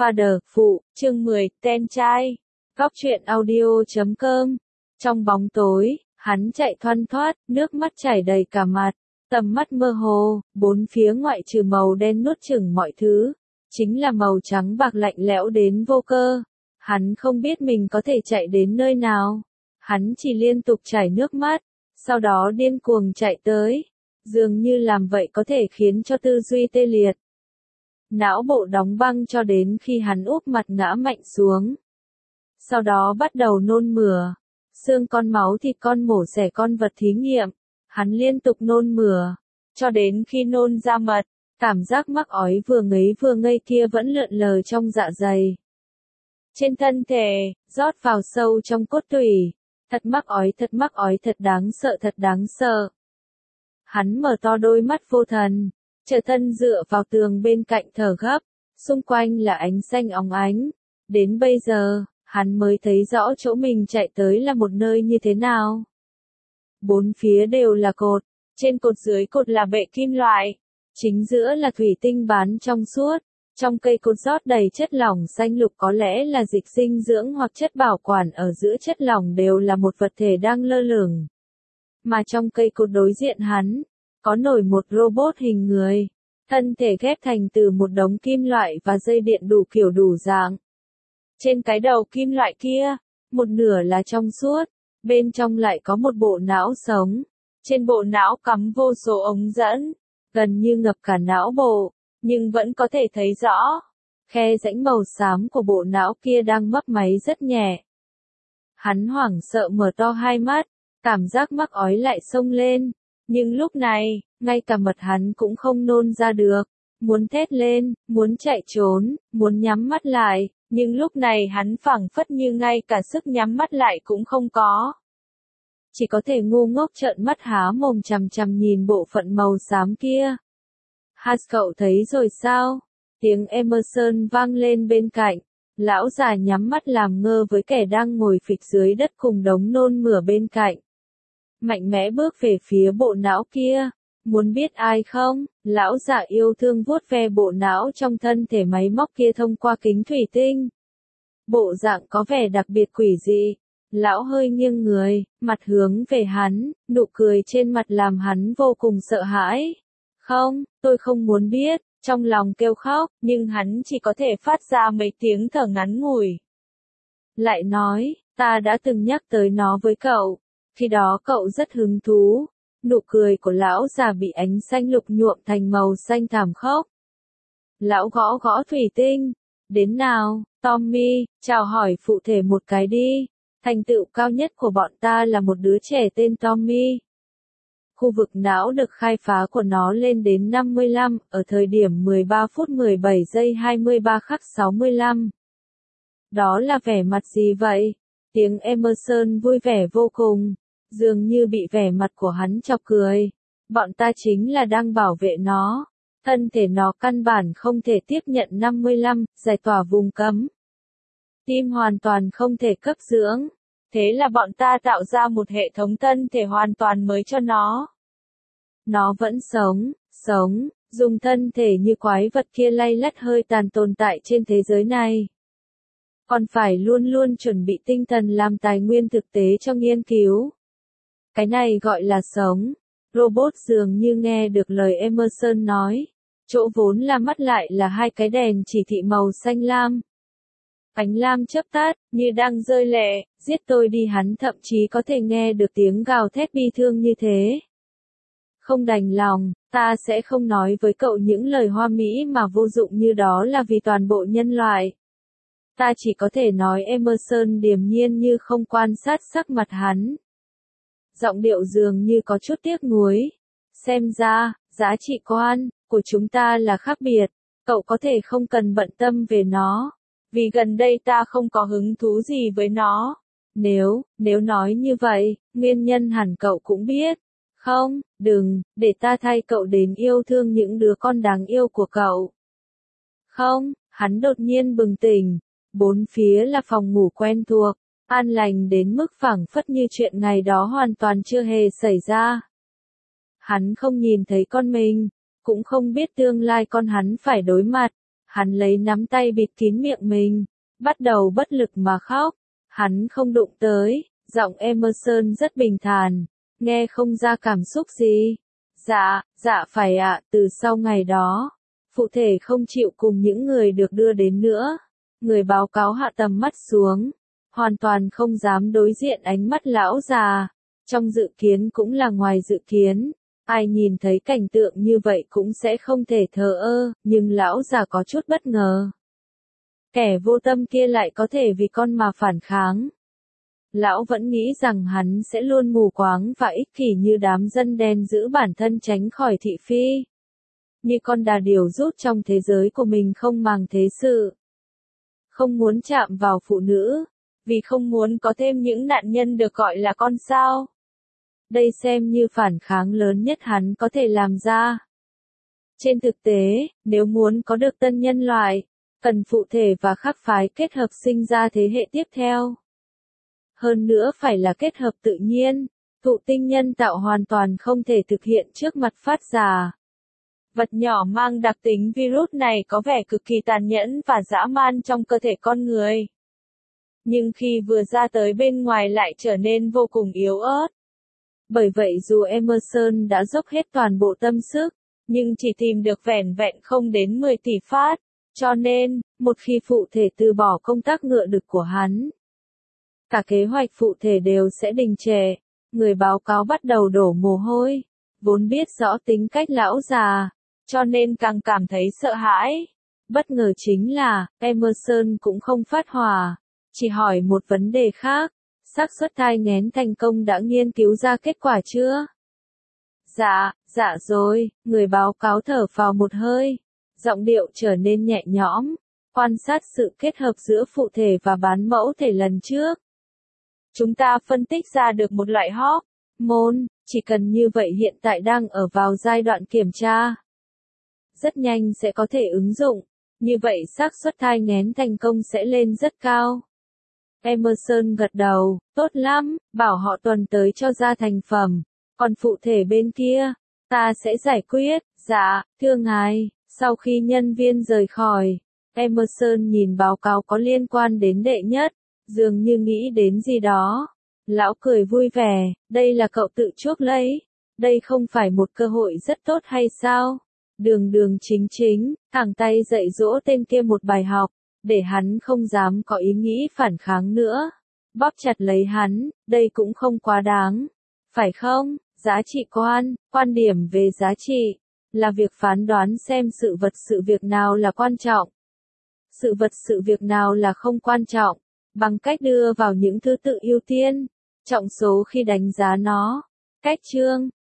Father, phụ, chương 10, Ten trai. Góc truyện audio.com. Trong bóng tối, hắn chạy thoăn thoắt, nước mắt chảy đầy cả mặt, tầm mắt mơ hồ, bốn phía ngoại trừ màu đen nuốt chửng mọi thứ, chính là màu trắng bạc lạnh lẽo đến vô cơ. Hắn không biết mình có thể chạy đến nơi nào. Hắn chỉ liên tục chảy nước mắt, sau đó điên cuồng chạy tới. Dường như làm vậy có thể khiến cho tư duy tê liệt. Não bộ đóng băng cho đến khi hắn úp mặt ngã mạnh xuống. Sau đó bắt đầu nôn mửa. Xương con máu thịt con mổ xẻ con vật thí nghiệm. Hắn liên tục nôn mửa. Cho đến khi nôn ra mật, cảm giác mắc ói vừa ngấy kia vẫn lượn lờ trong dạ dày. Trên thân thể, rót vào sâu trong cốt tủy. Thật mắc ói, thật đáng sợ. Hắn mở to đôi mắt vô thần, trở thân dựa vào tường bên cạnh thở gấp, xung quanh là ánh xanh óng ánh. Đến bây giờ, hắn mới thấy rõ chỗ mình chạy tới là một nơi như thế nào. Bốn phía đều là cột, trên cột dưới cột là bệ kim loại, chính giữa là thủy tinh bán trong suốt. Trong cây cột rót đầy chất lỏng xanh lục, có lẽ là dịch dinh dưỡng hoặc chất bảo quản. Ở giữa chất lỏng đều là một vật thể đang lơ lửng. Mà trong cây cột đối diện hắn, có nổi một robot hình người, thân thể ghép thành từ một đống kim loại và dây điện đủ kiểu đủ dạng. Trên cái đầu kim loại kia, một nửa là trong suốt, bên trong lại có một bộ não sống. Trên bộ não cắm vô số ống dẫn, gần như ngập cả não bộ, nhưng vẫn có thể thấy rõ. Khe rãnh màu xám của bộ não kia đang mấp máy rất nhẹ. Hắn hoảng sợ mở to hai mắt, cảm giác mắc ói lại xông lên. Nhưng lúc này, ngay cả mật hắn cũng không nôn ra được. Muốn thét lên, muốn chạy trốn, muốn nhắm mắt lại, nhưng lúc này hắn phảng phất như ngay cả sức nhắm mắt lại cũng không có. Chỉ có thể ngu ngốc trợn mắt há mồm chằm chằm nhìn bộ phận màu xám kia. Hans, cậu thấy rồi sao? Tiếng Emerson vang lên bên cạnh. Lão già nhắm mắt làm ngơ với kẻ đang ngồi phịch dưới đất cùng đống nôn mửa bên cạnh. Mạnh mẽ bước về phía bộ não kia. Muốn biết ai không? Lão già yêu thương vuốt ve bộ não trong thân thể máy móc kia thông qua kính thủy tinh. Bộ dạng có vẻ đặc biệt quỷ dị. Lão hơi nghiêng người, mặt hướng về hắn, nụ cười trên mặt làm hắn vô cùng sợ hãi. Không, tôi không muốn biết, trong lòng kêu khóc, nhưng hắn chỉ có thể phát ra mấy tiếng thở ngắn ngủi. Lại nói, ta đã từng nhắc tới nó với cậu. Khi đó cậu rất hứng thú. Nụ cười của lão già bị ánh xanh lục nhuộm thành màu xanh thảm khốc. Lão gõ gõ thủy tinh. Đến nào, Tommy, chào hỏi phụ thể một cái đi. Thành tựu cao nhất của bọn ta là một đứa trẻ tên Tommy. Khu vực não được khai phá của nó lên đến 55, ở thời điểm 13 phút 17 giây 23 khắc 65. Đó là vẻ mặt gì vậy? Tiếng Emerson vui vẻ vô cùng, dường như bị vẻ mặt của hắn chọc cười. Bọn ta chính là đang bảo vệ nó. Thân thể nó căn bản không thể tiếp nhận 55, giải tỏa vùng cấm. Tim hoàn toàn không thể cấp dưỡng. Thế là bọn ta tạo ra một hệ thống thân thể hoàn toàn mới cho nó. Nó vẫn sống, dùng thân thể như quái vật kia lay lắt hơi tàn tồn tại trên thế giới này. Còn phải luôn luôn chuẩn bị tinh thần làm tài nguyên thực tế cho nghiên cứu. Cái này gọi là sống. Robot dường như nghe được lời Emerson nói. Chỗ vốn là mắt lại là hai cái đèn chỉ thị màu xanh lam. Ánh lam chớp tắt, như đang rơi lệ, giết tôi đi. Hắn thậm chí có thể nghe được tiếng gào thét bi thương như thế. Không đành lòng, ta sẽ không nói với cậu những lời hoa mỹ mà vô dụng như đó là vì toàn bộ nhân loại. Ta chỉ có thể nói. Emerson điềm nhiên như không quan sát sắc mặt hắn. Giọng điệu dường như có chút tiếc nuối. Xem ra, giá trị quan của chúng ta là khác biệt. Cậu có thể không cần bận tâm về nó. Vì gần đây ta không có hứng thú gì với nó. Nếu nói như vậy, nguyên nhân hẳn cậu cũng biết. Không, đừng, để ta thay cậu đến yêu thương những đứa con đáng yêu của cậu. Không, hắn đột nhiên bừng tỉnh. Bốn phía là phòng ngủ quen thuộc, an lành đến mức phảng phất như chuyện ngày đó hoàn toàn chưa hề xảy ra. Hắn không nhìn thấy con mình, cũng không biết tương lai con hắn phải đối mặt. Hắn lấy nắm tay bịt kín miệng mình, bắt đầu bất lực mà khóc. Hắn không đụng tới, giọng Emerson rất bình thản, nghe không ra cảm xúc gì. Dạ phải ạ, từ sau ngày đó, phụ thể không chịu cùng những người được đưa đến nữa. Người báo cáo hạ tầm mắt xuống, hoàn toàn không dám đối diện ánh mắt lão già. Trong dự kiến cũng là ngoài dự kiến, ai nhìn thấy cảnh tượng như vậy cũng sẽ không thể thờ ơ, nhưng lão già có chút bất ngờ. Kẻ vô tâm kia lại có thể vì con mà phản kháng. Lão vẫn nghĩ rằng hắn sẽ luôn mù quáng và ích kỷ như đám dân đen giữ bản thân tránh khỏi thị phi. Như con đà điểu rút trong thế giới của mình không màng thế sự. Không muốn chạm vào phụ nữ, vì không muốn có thêm những nạn nhân được gọi là con sao. Đây xem như phản kháng lớn nhất hắn có thể làm ra. Trên thực tế, nếu muốn có được tân nhân loại, cần phụ thể và khác phái kết hợp sinh ra thế hệ tiếp theo. Hơn nữa phải là kết hợp tự nhiên, thụ tinh nhân tạo hoàn toàn không thể thực hiện trước mặt phát giả. Vật nhỏ mang đặc tính virus này có vẻ cực kỳ tàn nhẫn và dã man trong cơ thể con người. Nhưng khi vừa ra tới bên ngoài lại trở nên vô cùng yếu ớt. Bởi vậy dù Emerson đã dốc hết toàn bộ tâm sức, nhưng chỉ tìm được vẻn vẹn không đến 10 tỷ phát. Cho nên, một khi phụ thể từ bỏ công tác ngựa đực của hắn, cả kế hoạch phụ thể đều sẽ đình trệ. Người báo cáo bắt đầu đổ mồ hôi, vốn biết rõ tính cách lão già, cho nên càng cảm thấy sợ hãi. Bất ngờ chính là, Emerson cũng không phát hỏa, chỉ hỏi một vấn đề khác. Xác suất thai nghén thành công đã nghiên cứu ra kết quả chưa? Dạ rồi, người báo cáo thở phào một hơi, giọng điệu trở nên nhẹ nhõm, quan sát sự kết hợp giữa phụ thể và bán mẫu thể lần trước. Chúng ta phân tích ra được một loại hormone, chỉ cần như vậy hiện tại đang ở vào giai đoạn kiểm tra. Rất nhanh sẽ có thể ứng dụng, như vậy xác suất thai nghén thành công sẽ lên rất cao. Emerson gật đầu, tốt lắm, bảo họ tuần tới cho ra thành phẩm, còn phụ thể bên kia, ta sẽ giải quyết. Dạ, thưa ngài. Sau khi nhân viên rời khỏi, Emerson nhìn báo cáo có liên quan đến đệ nhất, dường như nghĩ đến gì đó. Lão cười vui vẻ, đây là cậu tự chuốc lấy, đây không phải một cơ hội rất tốt hay sao? Đường chính, thẳng tay dạy dỗ tên kia một bài học, để hắn không dám có ý nghĩ phản kháng nữa. Bóp chặt lấy hắn, đây cũng không quá đáng. Phải không? Giá trị quan điểm về giá trị, là việc phán đoán xem sự vật sự việc nào là quan trọng. Sự vật sự việc nào là không quan trọng, bằng cách đưa vào những thứ tự ưu tiên, trọng số khi đánh giá nó. Cách chương